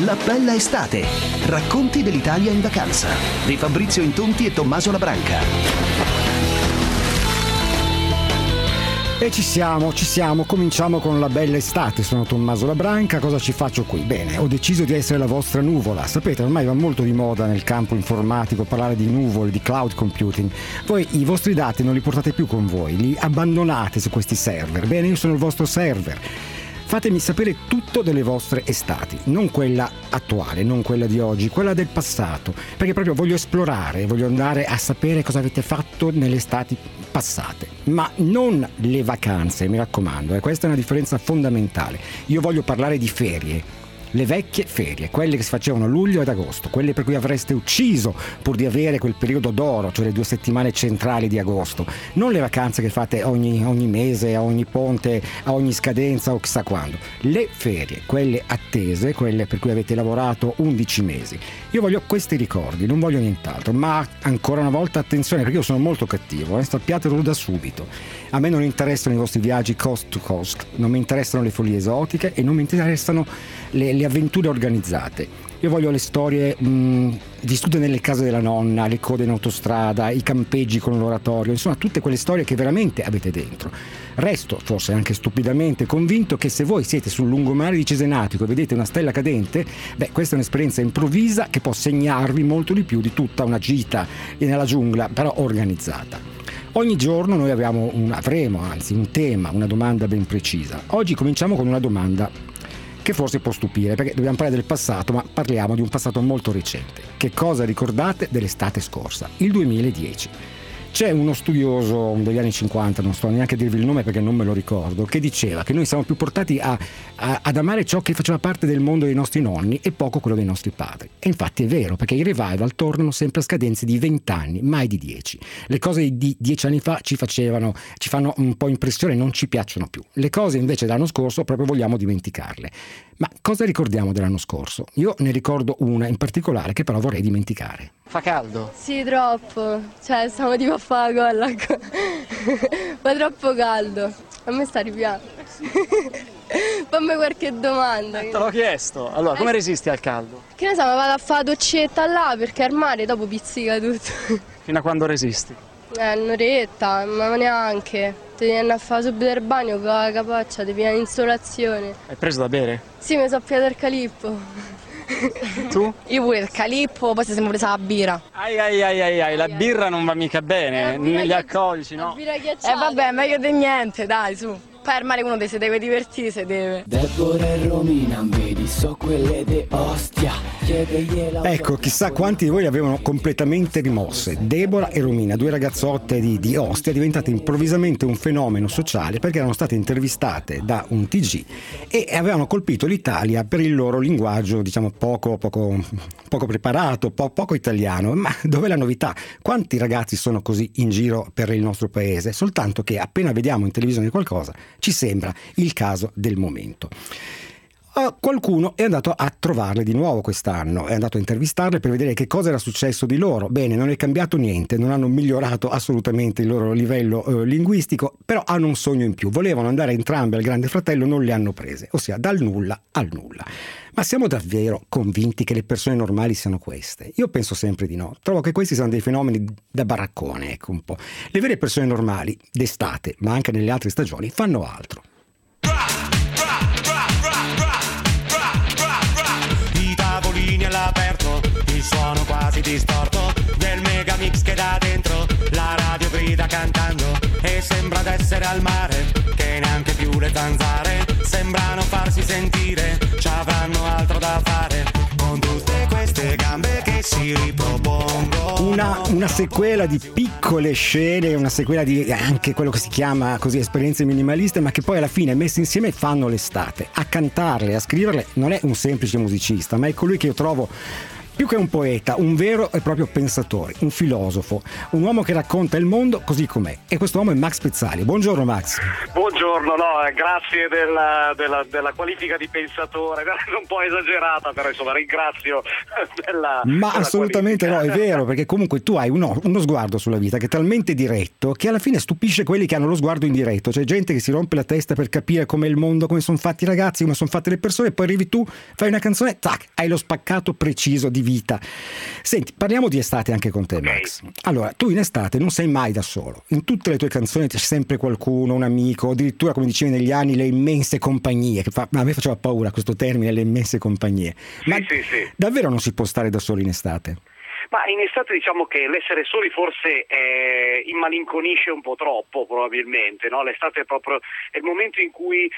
La bella estate. Racconti dell'Italia in vacanza di Fabrizio Intonti e Tommaso Labranca. E ci siamo, cominciamo con la bella estate. Sono Tommaso Labranca, cosa ci faccio qui? Bene, ho deciso di essere la vostra nuvola. Sapete, ormai va molto di moda nel campo informatico parlare di nuvole, di cloud computing. Voi i vostri dati non li portate più con voi, li abbandonate su questi server. Bene, io sono il vostro server. Fatemi sapere tutto delle vostre estati, non quella attuale, non quella di oggi, quella del passato, perché proprio voglio esplorare, voglio andare a sapere cosa avete fatto nelle estati passate, ma non le vacanze, mi raccomando, questa è una differenza fondamentale. Io voglio parlare di ferie. Le vecchie ferie, quelle che si facevano a luglio ed agosto, quelle per cui avreste ucciso pur di avere quel periodo d'oro, cioè le 2 settimane centrali di agosto, non le vacanze che fate ogni mese, a ogni ponte, a ogni scadenza o chissà quando. Le ferie, quelle attese, quelle per cui avete lavorato 11 mesi. Io voglio questi ricordi, non voglio nient'altro, ma ancora una volta attenzione, perché io sono molto cattivo, sappiatelo da subito. A me non interessano i vostri viaggi coast to coast, non mi interessano le follie esotiche e non mi interessano le avventure organizzate. Io voglio le storie vissute nelle case della nonna, le code in autostrada, i campeggi con l'oratorio, insomma tutte quelle storie che veramente avete dentro. Resto, forse anche stupidamente, convinto che se voi siete sul lungomare di Cesenatico e vedete una stella cadente, questa è un'esperienza improvvisa che può segnarvi molto di più di tutta una gita nella giungla, però organizzata. Ogni giorno noi avremo un tema, una domanda ben precisa. Oggi cominciamo con una domanda che forse può stupire, perché dobbiamo parlare del passato, ma parliamo di un passato molto recente. Che cosa ricordate dell'estate scorsa, il 2010? C'è uno studioso degli anni 50, non sto neanche a dirvi il nome perché non me lo ricordo, che diceva che noi siamo più portati ad amare ciò che faceva parte del mondo dei nostri nonni e poco quello dei nostri padri. E infatti è vero, perché i revival tornano sempre a scadenze di 20 anni, mai di 10. Le cose di 10 anni fa ci fanno un po' impressione, non ci piacciono più. Le cose invece dell'anno scorso proprio vogliamo dimenticarle. Ma cosa ricordiamo dell'anno scorso? Io ne ricordo una in particolare che però vorrei dimenticare. Fa caldo? Sì, troppo. Cioè, stiamo tipo a fare la colla. Fa troppo caldo. A me sta arrivando. Fammi qualche domanda. Te l'ho chiesto. Allora, come resisti al caldo? Che ne so, vado a fare la doccetta là perché al mare dopo pizzica tutto. Fino a quando resisti? Un'oretta, ma neanche. Ti viene a fare subito il bagno con la capaccia, ti viene insolazione. Hai preso da bere? Sì, mi sono piato il calippo. Tu? Io pure il calippo, poi si siamo presa la birra. La birra non va mica bene, negli alcolici, no? La birra ghiacciata. Vabbè, meglio di niente, dai, su. Poi al mare uno si deve divertire, se deve. Deborah e Romina, vedi, so quelle de Ostia. Ecco, chissà quanti di voi le avevano completamente rimosse. Deborah e Romina, 2 ragazzotte di Ostia, diventate improvvisamente un fenomeno sociale perché erano state intervistate da un TG e avevano colpito l'Italia per il loro linguaggio, diciamo, poco preparato, poco italiano. Ma dov'è la novità? Quanti ragazzi sono così in giro per il nostro paese? Soltanto che appena vediamo in televisione qualcosa ci sembra il caso del momento. Qualcuno è andato a trovarle di nuovo quest'anno, è andato a intervistarle per vedere che cosa era successo di loro. Bene, non è cambiato niente, non hanno migliorato assolutamente il loro livello linguistico, però hanno un sogno in più. Volevano andare entrambe al Grande Fratello, non le hanno prese, ossia dal nulla al nulla. Ma siamo davvero convinti che le persone normali siano queste? Io penso sempre di no. Trovo che questi siano dei fenomeni da baraccone, ecco un po'. Le vere persone normali, d'estate, ma anche nelle altre stagioni, fanno altro. All'aperto, il suono quasi distorto del megamix che da dentro la radio grida cantando e sembra d'essere al mare, che neanche più le zanzare sembrano farsi sentire, c'avranno altro da fare con tutte queste gambe che si ripropongono. Una sequela di piccole scene, una sequela di anche quello che si chiama così esperienze minimaliste, ma che poi alla fine messe insieme fanno l'estate. A cantarle, a scriverle non è un semplice musicista, ma è colui che io trovo Più che un poeta, un vero e proprio pensatore, un filosofo, un uomo che racconta il mondo così com'è. E questo uomo è Max Pezzali. Buongiorno Max. Buongiorno, grazie della qualifica di pensatore, un po' esagerata, però insomma ringrazio Ma assolutamente qualifica. No, è vero, perché comunque tu hai uno sguardo sulla vita che è talmente diretto che alla fine stupisce quelli che hanno lo sguardo indiretto. C'è gente che si rompe la testa per capire com'è il mondo, come sono fatti i ragazzi, come sono fatte le persone, poi arrivi tu, fai una canzone, tac, hai lo spaccato preciso di vita. Senti, parliamo di estate anche con te, Max. Allora, tu in estate non sei mai da solo. In tutte le tue canzoni c'è sempre qualcuno, un amico, addirittura, come dicevi negli anni, le immense compagnie, a me faceva paura questo termine, le immense compagnie. Ma sì. Davvero non si può stare da soli in estate? Ma in estate diciamo che l'essere soli forse immalinconisce un po' troppo, probabilmente, no? L'estate è proprio il momento in cui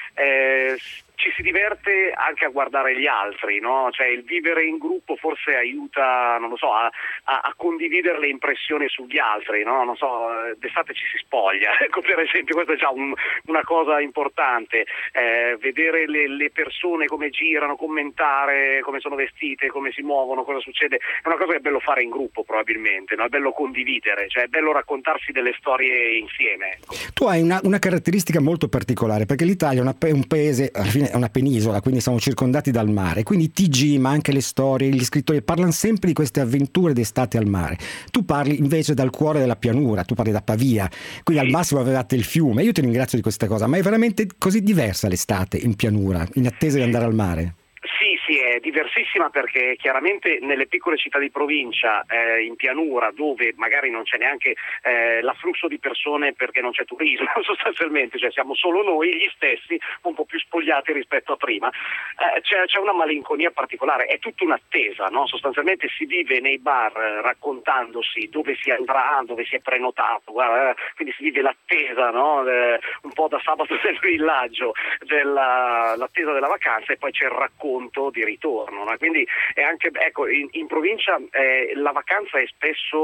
ci si diverte anche a guardare gli altri, no? Cioè il vivere in gruppo forse aiuta, non lo so, a condividere le impressioni sugli altri, no? Non so, d'estate ci si spoglia, ecco, per esempio, questa è già una cosa importante, vedere le persone come girano, commentare come sono vestite, come si muovono, cosa succede, è una cosa che è bello fare in gruppo probabilmente, no? È bello condividere, cioè è bello raccontarsi delle storie insieme, ecco. Tu hai una caratteristica molto particolare, perché l'Italia è un paese, alla fine è una penisola, quindi siamo circondati dal mare, quindi i TG, ma anche le storie, gli scrittori parlano sempre di queste avventure d'estate al mare. Tu parli invece dal cuore della pianura, tu parli da Pavia, quindi al massimo avevate il fiume. Io ti ringrazio di questa cosa, ma è veramente così diversa l'estate in pianura, in attesa di andare al mare? Sì, è diversissima perché chiaramente nelle piccole città di provincia, in pianura, dove magari non c'è neanche l'afflusso di persone perché non c'è turismo sostanzialmente, cioè siamo solo noi gli stessi un po' più spogliati rispetto a prima, c'è una malinconia particolare, è tutta un'attesa, no? Sostanzialmente si vive nei bar raccontandosi dove si andrà, dove si è prenotato, quindi si vive l'attesa, no? Un po' da sabato del villaggio, l'attesa della vacanza, e poi c'è il racconto di ritorno, no? Quindi è anche, ecco, in provincia la vacanza è spesso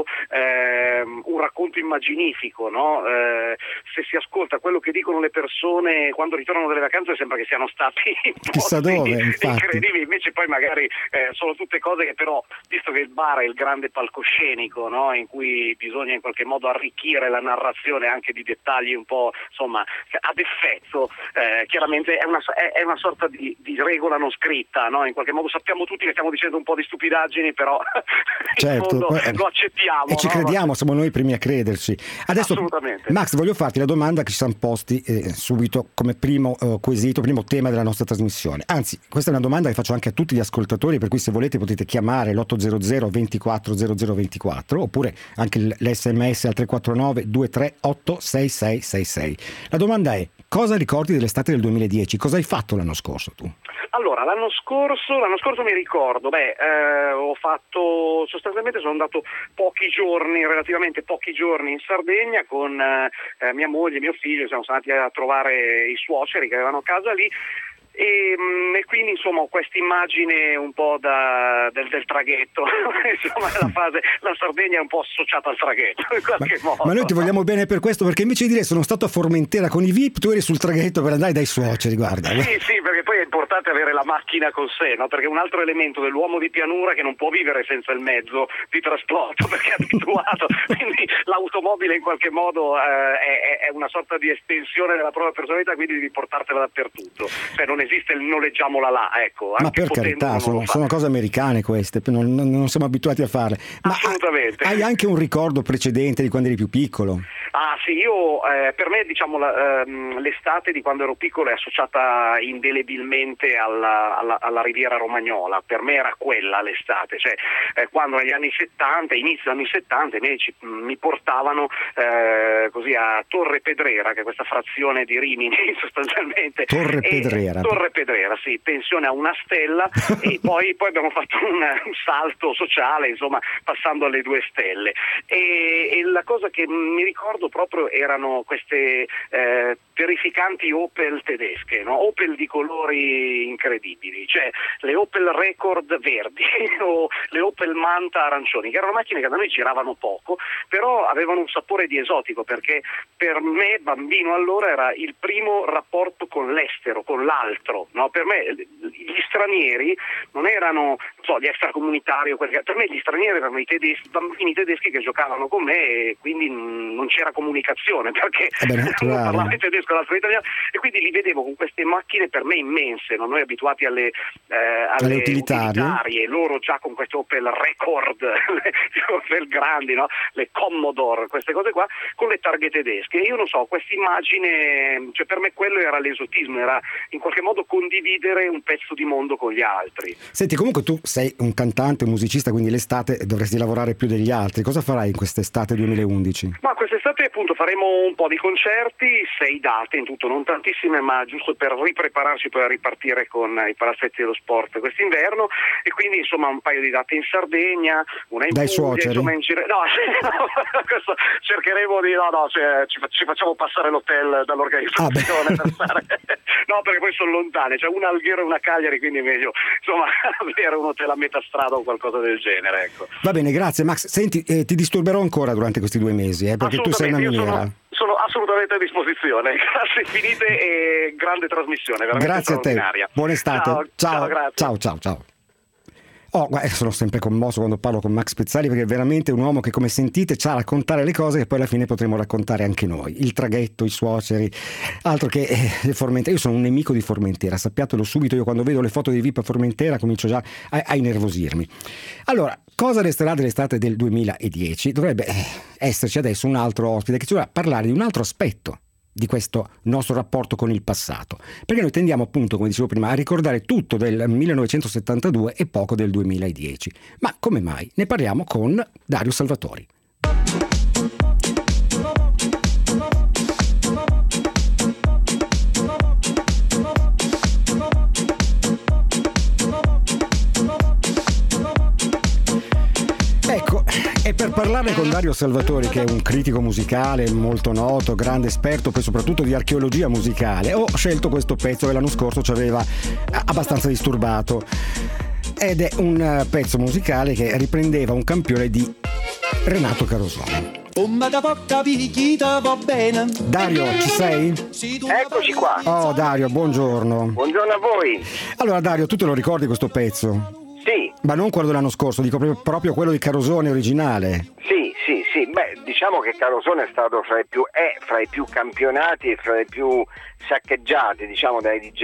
un racconto immaginifico, no? Se si ascolta quello che dicono le persone quando ritornano dalle vacanze sembra che siano stati chissà dove, infatti, incredibili, invece poi magari sono tutte cose che però, visto che il bar è il grande palcoscenico, no? In cui bisogna in qualche modo arricchire la narrazione anche di dettagli un po', insomma, ad effetto, chiaramente è una sorta di regola non scritta, no? In qualche modo sappiamo tutti che stiamo dicendo un po' di stupidaggini, però certo, in fondo lo accettiamo e ci crediamo, siamo noi i primi a crederci. Adesso, assolutamente. Max, voglio farti la domanda che ci siamo posti subito come primo quesito, primo tema della nostra trasmissione. Anzi, questa è una domanda che faccio anche a tutti gli ascoltatori, per cui se volete potete chiamare l'800 24 0024 oppure anche l'SMS al 349 238 6666. La domanda è: cosa ricordi dell'estate del 2010? Cosa hai fatto l'anno scorso tu? Allora, l'anno scorso mi ricordo, sostanzialmente sono andato relativamente pochi giorni in Sardegna con mia moglie e mio figlio, siamo andati a trovare i suoceri che avevano casa lì. E quindi insomma ho questa immagine un po' del traghetto insomma la Sardegna è un po' associata al traghetto in qualche modo. Ma noi ti vogliamo bene per questo, perché invece di dire sono stato a Formentera con i VIP, tu eri sul traghetto per andare dai suoceri, guarda. Sì, perché poi è importante avere la macchina con sé, no? Perché un altro elemento dell'uomo di pianura è che non può vivere senza il mezzo di trasporto perché è abituato, quindi l'automobile in qualche modo è una sorta di estensione della propria personalità, quindi devi portartela dappertutto, cioè non esiste il noleggiamola là, ecco. Ma per carità, sono cose americane queste, non siamo abituati a farle. Ma assolutamente. Hai anche un ricordo precedente di quando eri più piccolo? Ah sì, io per me diciamo l'estate di quando ero piccolo è associata indelebilmente alla Riviera Romagnola. Per me era quella l'estate, cioè quando negli anni 70, inizio anni 70, i medici mi portavano così a Torre Pedrera, che è questa frazione di Rimini sostanzialmente. Torre Pedrera, sì, pensione a una stella e poi abbiamo fatto un salto sociale, insomma, passando alle 2 stelle. E la cosa che mi ricordo proprio erano queste terrificanti Opel tedesche, no? Opel di colori incredibili, cioè le Opel Record verdi o le Opel Manta arancioni, che erano macchine che da noi giravano poco, però avevano un sapore di esotico, perché per me, bambino allora, era il primo rapporto con l'estero, con l'altro, no? Per me gli stranieri non erano gli extracomunitari, per me gli stranieri erano i tedeschi, bambini tedeschi che giocavano con me, e quindi non c'era comunicazione, perché uno parlava in tedesco e l'altro in italiano, e quindi li vedevo con queste macchine per me immense, no? Noi abituati alle utilitarie, loro già con queste Opel Record, le Opel grandi, no? Le Commodore, queste cose qua, con le targhe tedesche. E io non so, questa immagine, cioè per me quello era l'esotismo, era in qualche modo condividere un pezzo di mondo con gli altri. Senti, comunque tu sei un cantante, un musicista, quindi l'estate dovresti lavorare più degli altri. Cosa farai in quest'estate 2011? Ma quest'estate appunto faremo un po' di concerti, 6 date in tutto, non tantissime, ma giusto per riprepararci per ripartire con i palazzetti dello sport quest'inverno, e quindi insomma un paio di date in Sardegna, una in Puglia, insomma in giro. No, questo cercheremo di ci facciamo passare l'hotel dall'organizzazione per stare. No, perché poi sono lontane, cioè una a Alghero e una a Cagliari, quindi è meglio insomma avere un hotel a metà strada o qualcosa del genere, ecco. Va bene, grazie Max. Senti, ti disturberò ancora durante questi 2 mesi, perché tu sei una miniera. Sono assolutamente a disposizione. Grazie infinite e grande trasmissione, veramente grazie a te. Buona estate. Ciao. Ciao. Sono sempre commosso quando parlo con Max Pezzali, perché è veramente un uomo che, come sentite, sa raccontare le cose che poi alla fine potremo raccontare anche noi. Il traghetto, i suoceri, altro che Formentera. Io sono un nemico di Formentera, sappiatelo subito. Io quando vedo le foto di VIP a Formentera comincio già a innervosirmi. Allora, cosa resterà dell'estate del 2010? Dovrebbe esserci adesso un altro ospite che ci vorrà parlare di un altro aspetto di questo nostro rapporto con il passato, perché noi tendiamo, appunto, come dicevo prima, a ricordare tutto del 1972 e poco del 2010. Ma come mai? Ne parliamo con Dario Salvatori. E per parlare con Dario Salvatori, che è un critico musicale molto noto, grande esperto poi soprattutto di archeologia musicale, ho scelto questo pezzo che l'anno scorso ci aveva abbastanza disturbato, ed è un pezzo musicale che riprendeva un campione di Renato Carosone. Dario, ci sei? Eccoci qua. Oh Dario, buongiorno. Buongiorno a voi. Allora Dario, tu te lo ricordi questo pezzo? Sì. Ma non quello dell'anno scorso, dico proprio quello di Carosone originale. Sì. Beh, diciamo che Carosone è stato fra i più campionati e fra i più saccheggiati, diciamo, dai DJ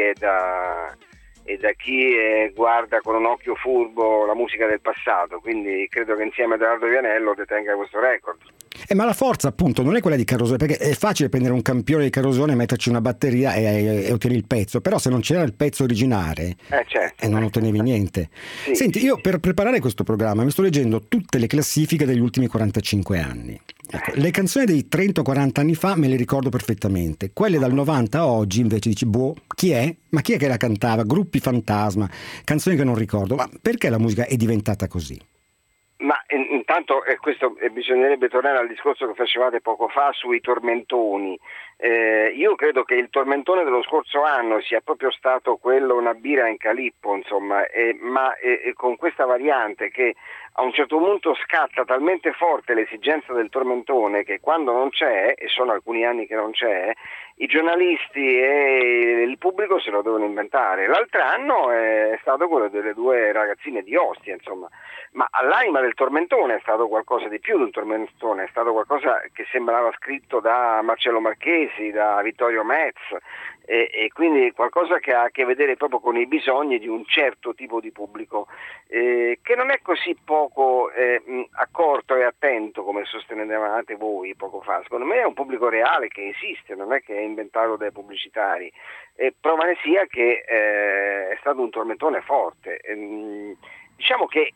e da chi guarda con un occhio furbo la musica del passato, quindi credo che insieme ad Edoardo Vianello detenga questo record. Ma la forza, appunto, non è quella di Carosone, perché è facile prendere un campione di Carosone, metterci una batteria e ottieni il pezzo, però se non c'era il pezzo originale certo. Non ottenevi niente. Sì. Senti, io per preparare questo programma mi sto leggendo tutte le classifiche degli ultimi 45 anni. Ecco, le canzoni dei 30-40 anni fa me le ricordo perfettamente, quelle dal 90 a oggi invece dici, chi è? Ma chi è che la cantava? Gruppi fantasma, canzoni che non ricordo. Ma perché la musica è diventata così? Ma intanto questo bisognerebbe tornare al discorso che facevate poco fa sui tormentoni. Io credo che il tormentone dello scorso anno sia proprio stato quello una birra in calippo, insomma, ma con questa variante che a un certo punto scatta talmente forte l'esigenza del tormentone che quando non c'è, e sono alcuni anni che non c'è, i giornalisti e il pubblico se lo devono inventare. L'altro anno è stato quello delle 2 ragazzine di Ostia, insomma, ma all'anima del tormentone è stato qualcosa di più di un tormentone, è stato qualcosa che sembrava scritto da Marcello Marchesi, da Vittorio Metz, e quindi qualcosa che ha a che vedere proprio con i bisogni di un certo tipo di pubblico, che non è così poco accorto e attento come sostenevate voi poco fa. Secondo me è un pubblico reale che esiste, non è che è inventato dai pubblicitari, prova ne sia che è stato un tormentone forte. Diciamo che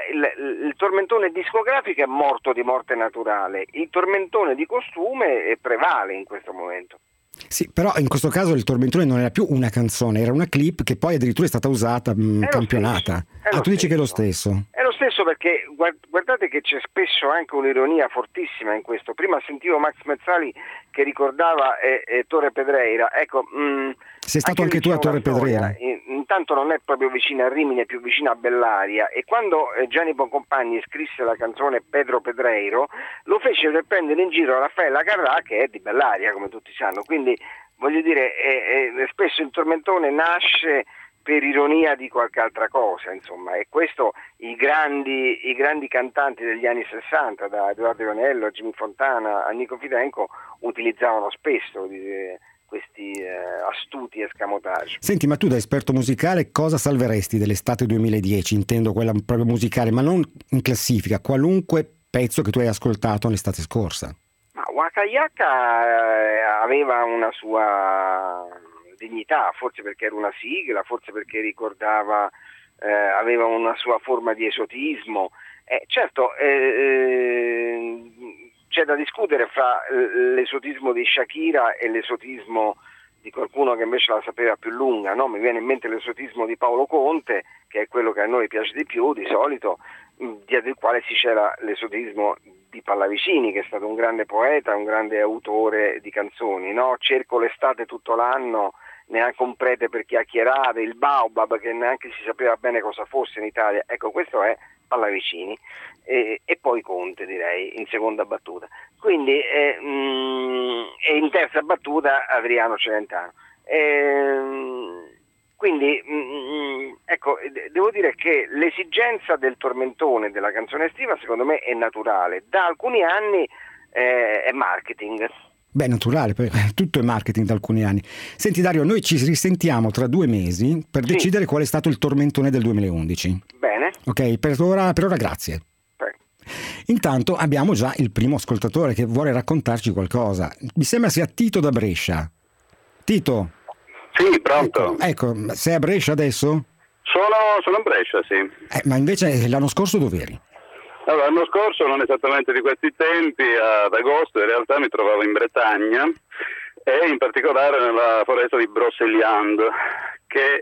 il tormentone discografico è morto di morte naturale, il tormentone di costume prevale in questo momento. Sì, però in questo caso il tormentone non era più una canzone, era una clip che poi addirittura è stata usata, campionata. Tu dici che è lo stesso? È lo stesso, perché guardate che c'è spesso anche un'ironia fortissima in questo. Prima sentivo Max Pezzali che ricordava Torre Pedreira. Ecco, sei stato anche tu a Torre Pedreira? In intanto non è proprio vicina a Rimini, è più vicina a Bellaria, e quando Gianni Boncompagni scrisse la canzone Pedro Pedreiro lo fece per prendere in giro Raffaella Carrà, che è di Bellaria, come tutti sanno. Quindi voglio dire, spesso il tormentone nasce per ironia di qualche altra cosa, insomma, e questo i grandi cantanti degli anni 60, da Edoardo Ionello a Jimmy Fontana a Nico Fidenco, utilizzavano spesso questi astuti escamotage. Senti, ma tu da esperto musicale cosa salveresti dell'estate 2010? Intendo quella proprio musicale, ma non in classifica, qualunque pezzo che tu hai ascoltato l'estate scorsa. Ma Waka Yaka aveva una sua dignità, forse perché era una sigla, forse perché ricordava, aveva una sua forma di esotismo. Certo, c'è da discutere fra l'esotismo di Shakira e l'esotismo di qualcuno che invece la sapeva più lunga, no? Mi viene in mente l'esotismo di Paolo Conte, che è quello che a noi piace di più di solito, dietro il quale si c'era l'esotismo di Pallavicini, che è stato un grande poeta, un grande autore di canzoni, no? Cerco l'estate tutto l'anno, neanche un prete per chiacchierare, il Baobab, che neanche si sapeva bene cosa fosse in Italia. Ecco, questo è Pallavicini, e poi Conte, direi, in seconda battuta. Quindi e in terza battuta Adriano Celentano. Quindi ecco, devo dire che l'esigenza del tormentone della canzone estiva secondo me è naturale, da alcuni anni è marketing. Beh, naturale, tutto è marketing da alcuni anni. Senti Dario, noi ci risentiamo tra 2 mesi per decidere qual è stato il tormentone del 2011. Bene. Ok, per ora grazie. Intanto abbiamo già il primo ascoltatore che vuole raccontarci qualcosa. Mi sembra sia Tito da Brescia. Tito? Sì, pronto. Ecco, sei a Brescia adesso? Sono a Brescia, sì. Ma invece l'anno scorso dov'eri? Allora, l'anno scorso, non esattamente di questi tempi, ad agosto in realtà mi trovavo in Bretagna e in particolare nella foresta di Brocéliande, che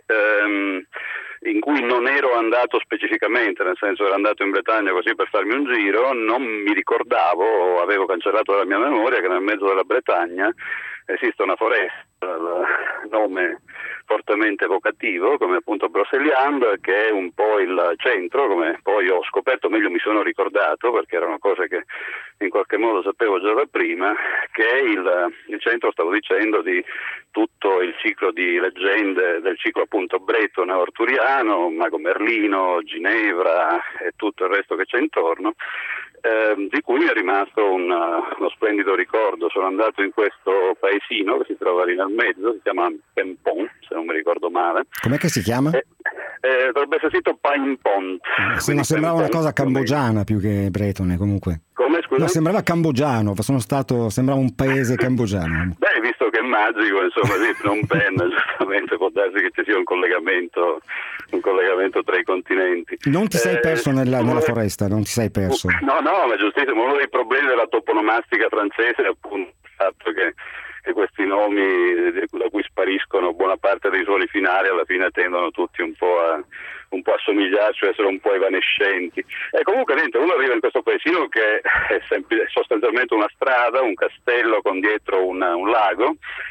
in cui non ero andato specificamente, nel senso ero andato in Bretagna così per farmi un giro, non mi ricordavo, avevo cancellato dalla mia memoria che nel mezzo della Bretagna esiste una foresta, il nome fortemente evocativo, come appunto Brocéliande, che è un po' il centro, come poi ho scoperto, meglio mi sono ricordato, perché erano cose che in qualche modo sapevo già da prima, che è il centro, stavo dicendo, di tutto il ciclo di leggende del ciclo appunto bretone arturiano, Mago Merlino, Ginevra e tutto il resto che c'è intorno, di cui mi è rimasto uno splendido ricordo. Sono andato in questo paesino che si trova lì nel mezzo, si chiama Pempon, se non mi ricordo male. Com'è che si chiama? Dovrebbe essere scritto Paimpont. Sembrava una cosa cambogiana più che bretone, comunque. Come, scusa? No, sembrava cambogiano, sembrava un paese cambogiano. Beh, visto che è magico, insomma, sì, Phnom Penh, giustamente può darsi che ci sia un collegamento tra i continenti. Non ti sei perso nella foresta, non ti sei perso? No, ma giustissimo, uno dei problemi della toponomastica francese è appunto il fatto che questi nomi da cui spariscono buona parte dei suoni finali alla fine tendono tutti un po' a somigliarci, a essere un po' evanescenti. E comunque niente, uno arriva in questo paesino che è sostanzialmente una strada, un castello con dietro un lago,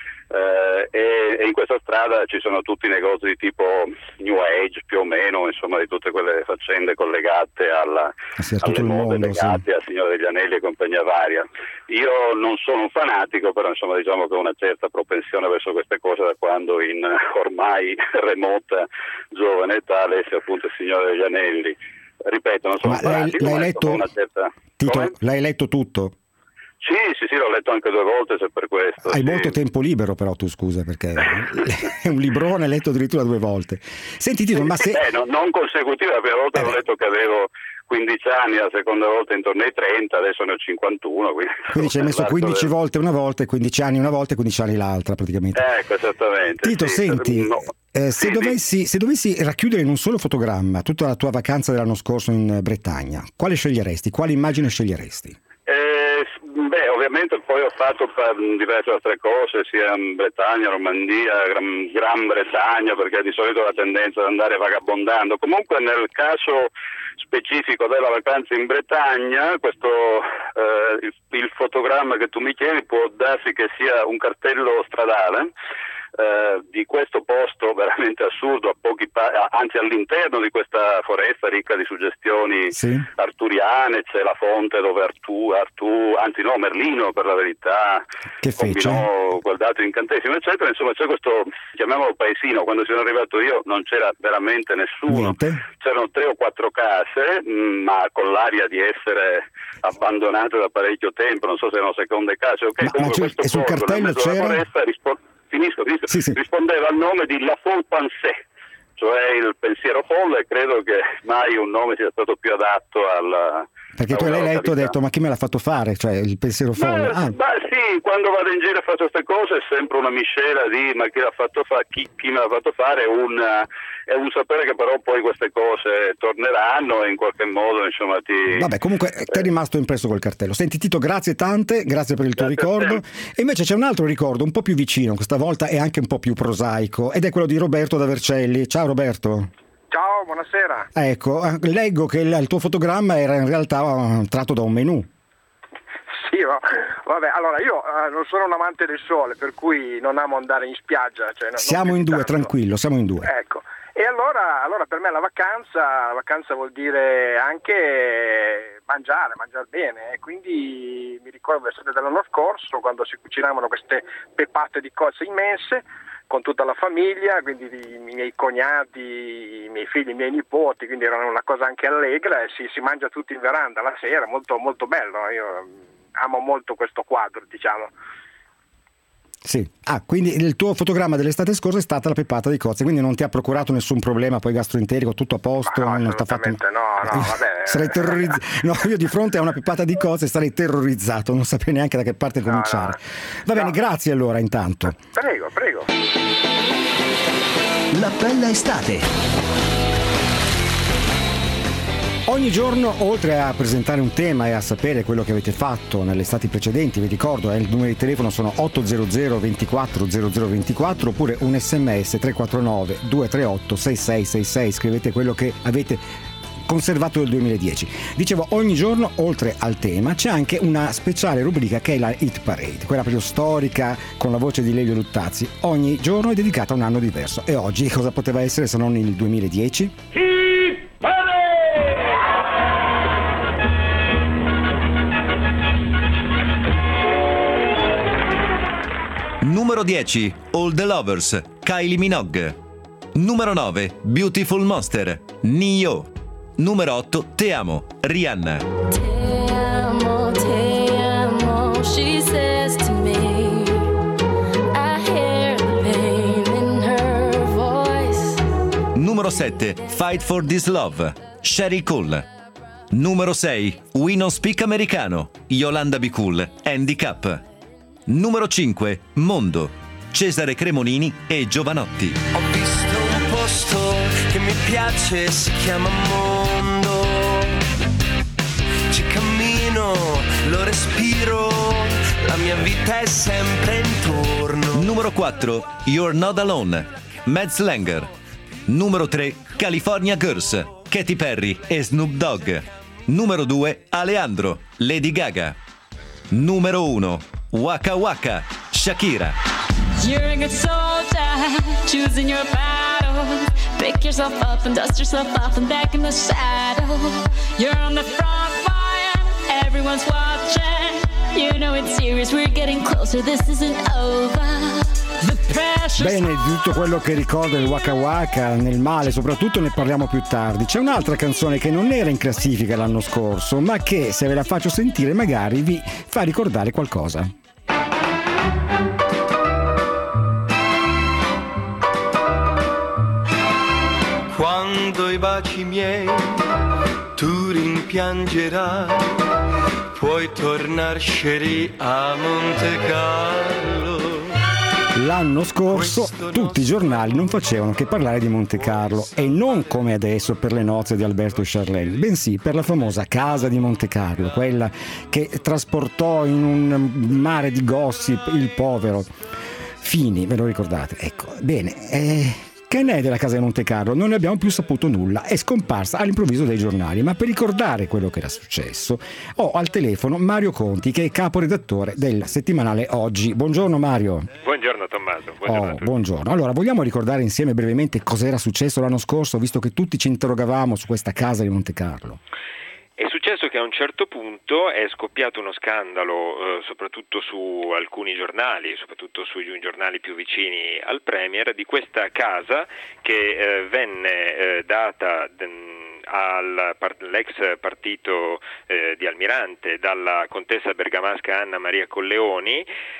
e in questa strada ci sono tutti i negozi di tipo New Age più o meno, insomma, di tutte quelle faccende collegate alle mode legate al Signore degli Anelli e compagnia varia. Io non sono un fanatico, però insomma diciamo che ho una certa propensione verso queste cose da quando in ormai remota giovane età lessi appunto il Signore degli Anelli. Ripeto, non sono un fanatico, l'hai letto? Una certa... Tito, l'hai letto tutto? Sì, l'ho letto anche 2 volte, se per questo. Hai molto tempo libero però tu, scusa, perché è un librone letto addirittura 2 volte. Senti Tito, ma se... non consecutivo, la prima volta l'ho letto che avevo 15 anni, la seconda volta intorno ai 30, adesso ne ho 51. Quindi ci hai messo 15 volte una volta, e 15 anni una volta e 15 anni l'altra praticamente. Ecco, esattamente. Tito, sì, senti, se dovessi racchiudere in un solo fotogramma tutta la tua vacanza dell'anno scorso in Bretagna, quale sceglieresti? Quale immagine sceglieresti? Beh, ovviamente poi ho fatto diverse altre cose, sia in Bretagna, Normandia, Gran Bretagna, perché di solito ho la tendenza ad andare vagabondando. Comunque nel caso specifico della vacanza in Bretagna, il fotogramma che tu mi chiedi può darsi che sia un cartello stradale, di questo posto veramente assurdo, anzi all'interno di questa foresta ricca di suggestioni arturiane, c'è la fonte dove Merlino per la verità combinò quel dato incantesimo, eccetera. Insomma, c'è questo, chiamiamolo paesino. Quando sono arrivato io non c'era veramente nessuno. C'erano 3 o 4 case, ma con l'aria di essere abbandonate da parecchio tempo, non so se erano seconde case o che. E sul cartello c'era? Rispondeva al nome di La Folle Pensée, cioè il pensiero folle. Credo che mai un nome sia stato più adatto al... Perché tu l'hai letto e hai detto, ma chi me l'ha fatto fare? Cioè il pensiero folle. Sì, quando vado in giro e faccio queste cose è sempre una miscela di ma chi l'ha fatto fare, chi me l'ha fatto fare, è un sapere che però poi queste cose torneranno e in qualche modo, insomma, Vabbè, comunque ti è rimasto impresso quel cartello. Senti Tito, grazie tante, grazie per il tuo ricordo. E invece c'è un altro ricordo un po' più vicino, questa volta è anche un po' più prosaico, ed è quello di Roberto da Vercelli. Ciao Roberto. Ciao, buonasera. Ecco, leggo che il tuo fotogramma era in realtà tratto da un menù. Sì, vabbè, allora io non sono un amante del sole, per cui non amo andare in spiaggia. Siamo in due, tranquillo, siamo in due. Ecco, e allora per me la vacanza vuol dire anche mangiare bene, e quindi mi ricordo l'estate dell'anno scorso quando si cucinavano queste pepate di cozze immense con tutta la famiglia, quindi i miei cognati, i miei figli, i miei nipoti, quindi era una cosa anche allegra e si mangia tutti in veranda la sera, molto molto bello. Io amo molto questo quadro, diciamo. Sì. Quindi il tuo fotogramma dell'estate scorsa è stata la pepata di cozze, quindi non ti ha procurato nessun problema poi gastroenterico, tutto a posto? No, non assolutamente no, vabbè. Sarei terrorizzato. No, io di fronte a una pepata di cozze sarei terrorizzato, non saprei neanche da che parte cominciare. Va bene, grazie allora intanto. Prego. La bella estate. Ogni giorno, oltre a presentare un tema e a sapere quello che avete fatto nelle estati precedenti, vi ricordo, il numero di telefono sono 800 24 0024 oppure un sms 349 238 6666, scrivete quello che avete conservato del 2010. Dicevo, ogni giorno, oltre al tema, c'è anche una speciale rubrica che è la Hit Parade, quella proprio storica con la voce di Lelio Luttazzi. Ogni giorno è dedicata a un anno diverso. E oggi cosa poteva essere se non il 2010? Hit Parade! Numero 10, All the Lovers, Kylie Minogue. Numero 9, Beautiful Monster, Ne-Yo. Numero 8, Te Amo, Rihanna. Te amo, she says to me. I hear the pain in her voice. Numero 7, Fight for This Love, Sherry Cole. Numero 6, We Non Speak Americano, Yolanda Be Cool, Andy Capp. Numero 5, Mondo, Cesare Cremonini e Giovanotti. Ho visto un posto che mi piace, si chiama Mondo. Ci cammino, lo respiro, la mia vita è sempre intorno. Numero 4, You're Not Alone, Mads Langer. Numero 3, California Girls, Katy Perry e Snoop Dogg. Numero 2, Alejandro, Lady Gaga. Numero 1, Waka Waka, Shakira. You're a good soldier, choosing your battle. Pick yourself up and dust yourself off and back in the saddle. You're on the front line, everyone's watching. You know it's serious, we're getting closer, this isn't over. Bene, di tutto quello che ricorda il Waka Waka, nel male soprattutto, ne parliamo più tardi. C'è un'altra canzone che non era in classifica l'anno scorso, ma che, se ve la faccio sentire, magari vi fa ricordare qualcosa. Quando i baci miei tu rimpiangerai, puoi tornarsene a Monte Carlo. L'anno scorso tutti i giornali non facevano che parlare di Monte Carlo, e non come adesso per le nozze di Alberto Charlelli, bensì per la famosa casa di Monte Carlo, quella che trasportò in un mare di gossip il povero Fini, ve lo ricordate? Ecco, bene, che ne è della casa di Monte Carlo? Non ne abbiamo più saputo nulla, è scomparsa all'improvviso dai giornali, ma per ricordare quello che era successo ho al telefono Mario Conti, che è caporedattore del settimanale Oggi. Buongiorno Mario. Buongiorno Tommaso. Tommaso. Buongiorno. Buongiorno. Allora, vogliamo ricordare insieme brevemente cos'era successo l'anno scorso, visto che tutti ci interrogavamo su questa casa di Monte Carlo? È successo che a un certo punto è scoppiato uno scandalo, soprattutto su alcuni giornali, soprattutto sui giornali più vicini al Premier, di questa casa che venne data all'ex partito di Almirante dalla contessa bergamasca Anna Maria Colleoni,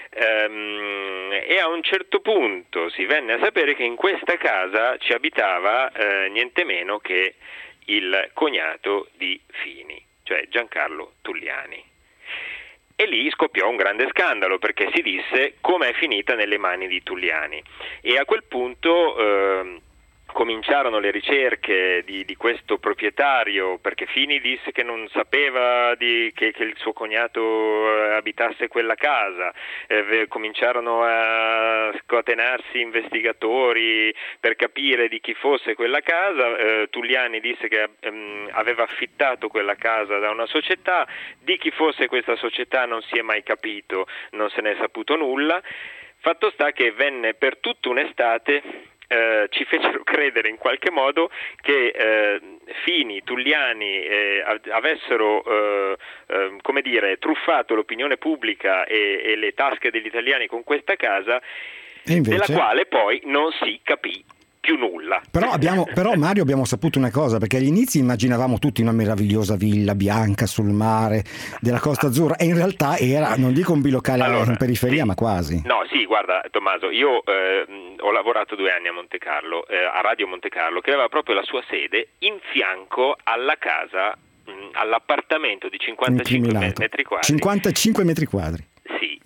e a un certo punto si venne a sapere che in questa casa ci abitava niente meno che il cognato di Fini, cioè Giancarlo Tulliani. E lì scoppiò un grande scandalo, perché si disse come è finita nelle mani di Tulliani, e a quel punto cominciarono le ricerche di questo proprietario, perché Fini disse che non sapeva che il suo cognato abitasse quella casa. Cominciarono a scatenarsi investigatori per capire di chi fosse quella casa. Tulliani disse che aveva affittato quella casa da una società, di chi fosse questa società non si è mai capito, non se ne è saputo nulla. Fatto sta che venne per tutta un'estate ci fecero credere in qualche modo che Fini, Tulliani avessero truffato l'opinione pubblica e le tasche degli italiani con questa casa, della quale poi non si capì più nulla. Però Mario, abbiamo saputo una cosa, perché agli inizi immaginavamo tutti una meravigliosa villa bianca sul mare della Costa Azzurra, e in realtà era, non dico un bilocale in periferia, ma quasi. No, sì, guarda Tommaso, io ho lavorato 2 anni a Monte Carlo, a Radio Monte Carlo, che aveva proprio la sua sede in fianco alla casa, all'appartamento di 55 metri quadri. 55 metri quadri. Sì,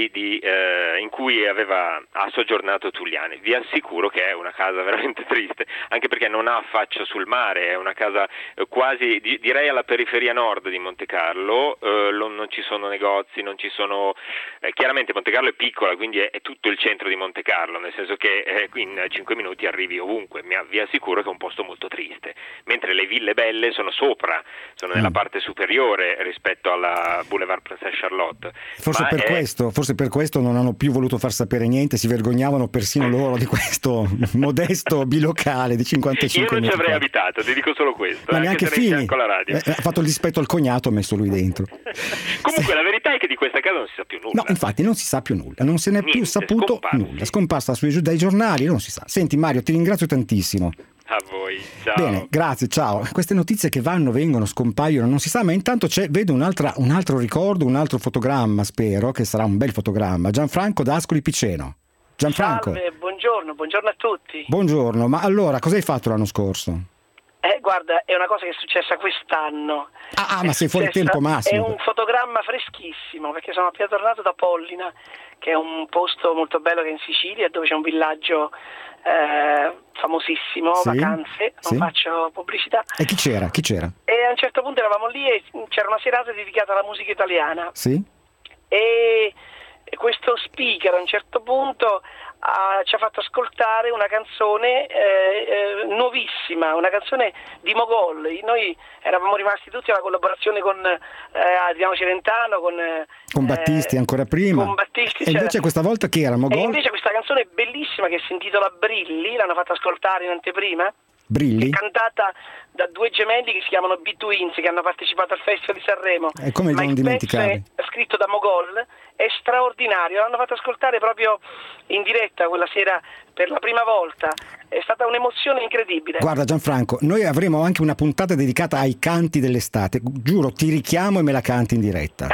in cui ha soggiornato Tulliani. Vi assicuro che è una casa veramente triste, anche perché non ha faccia sul mare, è una casa quasi, direi, alla periferia nord di Monte Carlo. Non ci sono negozi, non ci sono... chiaramente Monte Carlo è piccola, quindi è tutto il centro di Monte Carlo, nel senso che in 5 minuti arrivi ovunque. Vi assicuro che è un posto molto triste, mentre le ville belle sono sopra, sono nella parte superiore rispetto alla Boulevard Princesse Charlotte. Forse per questo non hanno più voluto far sapere niente, si vergognavano persino loro di questo modesto bilocale di 55 metri. Io non ci avrei abitato, ti dico solo questo. Ma neanche Fini con la radio. Ha fatto il dispetto al cognato, ha messo lui dentro. Comunque la verità è che di questa casa non si sa più nulla. No, infatti non si sa più nulla, non se n'è più saputo nulla, scomparsa dai giornali, non si sa. Senti Mario, ti ringrazio tantissimo. A voi, ciao. Bene, grazie, ciao. Queste notizie che vengono, scompaiono, non si sa, ma intanto vedo un altro ricordo, un altro fotogramma, spero che sarà un bel fotogramma. Gianfranco da Ascoli Piceno. Gianfranco. Salve, buongiorno a tutti. Buongiorno, ma allora cosa hai fatto l'anno scorso? Guarda, è una cosa che è successa quest'anno. Ma sei fuori tempo massimo. È un fotogramma freschissimo, perché sono appena tornato da Pollina, che è un posto molto bello che è in Sicilia, dove c'è un villaggio famosissimo, sì, vacanze, non faccio pubblicità. E chi c'era? E a un certo punto eravamo lì e c'era una serata dedicata alla musica italiana. Sì. E questo speaker a un certo punto ci ha fatto ascoltare una canzone nuovissima, una canzone di Mogol. Noi eravamo rimasti tutti alla collaborazione con Adriano Celentano, con Battisti ancora prima. Con Battisti, e invece questa volta chi era Mogol? E invece questa canzone bellissima che si intitola Brilli, l'hanno fatta ascoltare in anteprima. Brilli? È cantata da 2 gemelli che si chiamano B-Twins, che hanno partecipato al Festival di Sanremo. E come non dimenticare? È scritto da Mogol, è straordinario, l'hanno fatto ascoltare proprio in diretta quella sera per la prima volta, è stata un'emozione incredibile. Guarda Gianfranco, noi avremo anche una puntata dedicata ai canti dell'estate, giuro, ti richiamo e me la canti in diretta.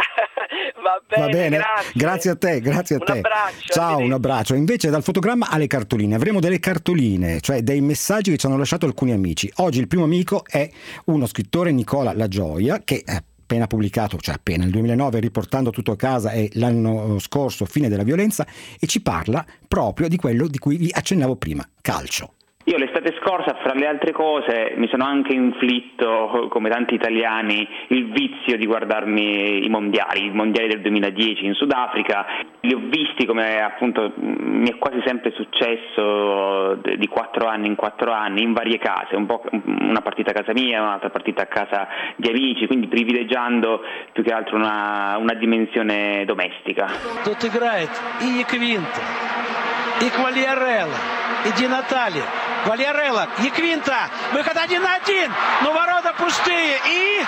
Va bene, grazie a te. Un abbraccio. Ciao, un abbraccio. Invece dal fotogramma alle cartoline, avremo delle cartoline, cioè dei messaggi che ci hanno lasciato alcuni amici. Oggi il primo amico è uno scrittore, Nicola La Gioia, che è appena pubblicato, cioè appena nel 2009, Riportando tutto a casa, e l'anno scorso Fine della violenza, e ci parla proprio di quello di cui vi accennavo prima, calcio. Io l'estate scorsa, fra le altre cose, mi sono anche inflitto, come tanti italiani, il vizio di guardarmi i mondiali del 2010 in Sudafrica. Li ho visti, come appunto mi è quasi sempre successo, di 4 anni in 4 anni, in varie case, un po' una partita a casa mia, un'altra partita a casa di amici, quindi privilegiando più che altro una dimensione domestica. Tutti great, io che vinto. и Квальярелла. Иди, Наталья. Квальярелла, Еквинта. Выход 1-1. Но ворота пустые. И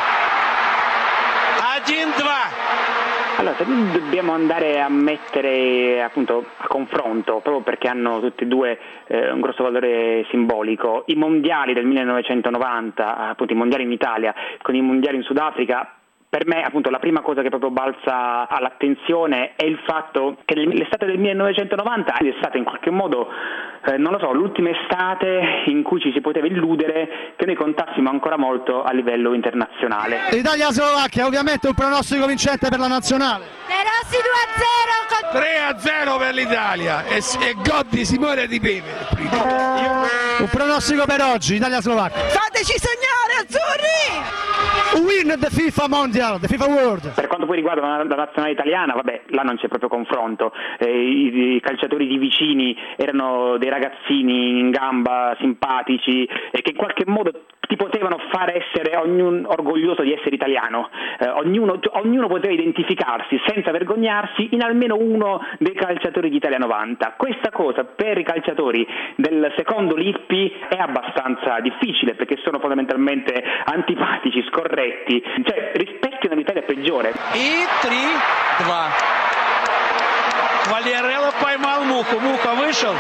1-2. Allora, se dobbiamo andare a mettere appunto a confronto, proprio perché hanno tutti e due un grosso valore simbolico, i mondiali del 1990, appunto i mondiali in Italia, con i mondiali in Sudafrica, per me appunto la prima cosa che proprio balza all'attenzione è il fatto che l'estate del 1990 è stata in qualche modo, non lo so, l'ultima estate in cui ci si poteva illudere che noi contassimo ancora molto a livello internazionale. Italia-Slovacchia, ovviamente un pronostico vincente per la nazionale. De Rossi 2-0. 3-0 per l'Italia e gol di Simone Di Pepe. Un pronostico per oggi, Italia-Slovacchia. Fateci segnare, azzurri! Win the FIFA Mondial, the FIFA World. Per quanto poi riguarda la nazionale italiana, vabbè, là non c'è proprio confronto. I calciatori di vicini erano dei ragazzini in gamba, simpatici, che in qualche modo ti potevano far essere ognuno orgoglioso di essere italiano. Ognuno poteva identificarsi senza vergognarsi in almeno uno dei calciatori di Italia 90. Questa cosa per i calciatori del secondo Lippi è abbastanza difficile, perché sono fondamentalmente antipatici, scorretti, cioè rispecchiano l'Italia peggiore. И 3-2. Квальярелла поймал муху. Муха вышел.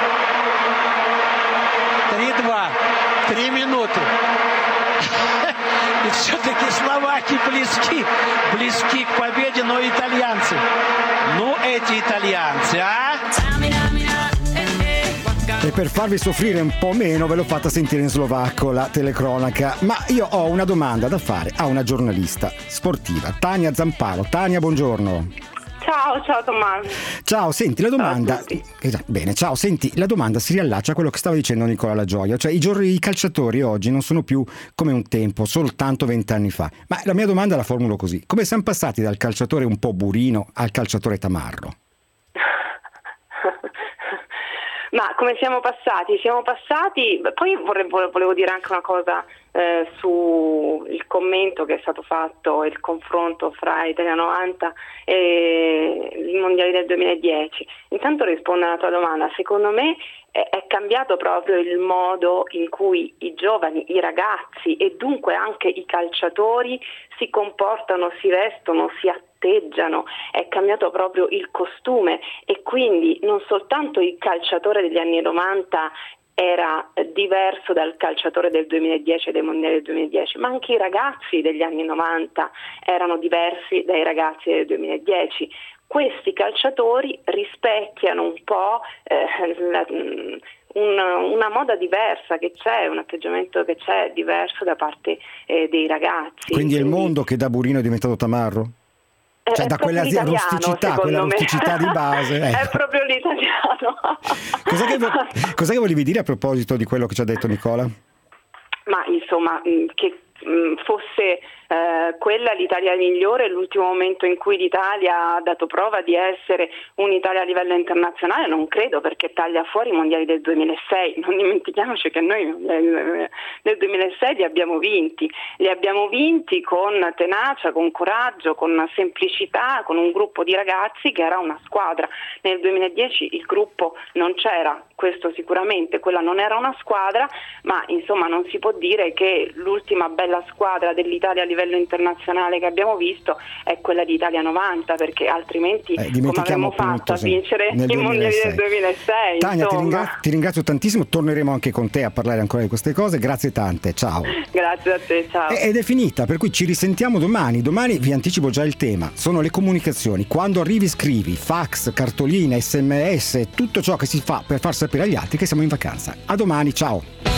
3-2. 3 минуты. И все-таки словаки близки к победе, но итальянцы. Ну, эти итальянцы, а? E per farvi soffrire un po' meno ve l'ho fatta sentire in slovacco la telecronaca. Ma io ho una domanda da fare a una giornalista sportiva, Tania Zamparo. Tania, buongiorno. Ciao Tommaso. Ciao, senti la domanda. Bene, ciao, senti, la domanda si riallaccia a quello che stava dicendo Nicola La Gioia, cioè i calciatori oggi non sono più come un tempo, soltanto 20 anni fa. Ma la mia domanda la formulo così: come siamo passati dal calciatore un po' burino al calciatore tamarro? Ma come siamo passati? Poi volevo dire anche una cosa su il commento che è stato fatto, il confronto fra Italia 90 e i mondiali del 2010. Intanto rispondo alla tua domanda. Secondo me è cambiato proprio il modo in cui i giovani, i ragazzi e dunque anche i calciatori si comportano, si vestono, si atteggiano. È cambiato proprio il costume e quindi non soltanto il calciatore degli anni 90 era diverso dal calciatore del 2010 e dei mondiali del 2010, ma anche i ragazzi degli anni 90 erano diversi dai ragazzi del 2010. Questi calciatori rispecchiano un po' una moda diversa che c'è, un atteggiamento che c'è diverso da parte dei ragazzi. Quindi è il mondo che da burino è diventato tamarro? Cioè da quella rusticità di base. È proprio l'italiano. Cos'è che volevi dire a proposito di quello che ci ha detto Nicola? Ma insomma, che fosse quella l'Italia migliore, l'ultimo momento in cui l'Italia ha dato prova di essere un'Italia a livello internazionale, non credo, perché taglia fuori i mondiali del 2006. Non dimentichiamoci che noi nel 2006 li abbiamo vinti con tenacia, con coraggio, con semplicità, con un gruppo di ragazzi che era una squadra. Nel 2010 il gruppo non c'era, questo sicuramente, quella non era una squadra, ma insomma non si può dire che l'ultima bella squadra dell'Italia a livello internazionale che abbiamo visto è quella di Italia 90, perché altrimenti come avremmo fatto a vincere i mondiali del 2006? Tania, ti ringrazio tantissimo, torneremo anche con te a parlare ancora di queste cose, grazie tante, ciao. Grazie a te, ciao. Ed è finita, per cui ci risentiamo domani vi anticipo già il tema, sono le comunicazioni, quando arrivi scrivi, fax, cartolina, sms, tutto ciò che si fa per far sapere agli altri che siamo in vacanza. A domani, ciao.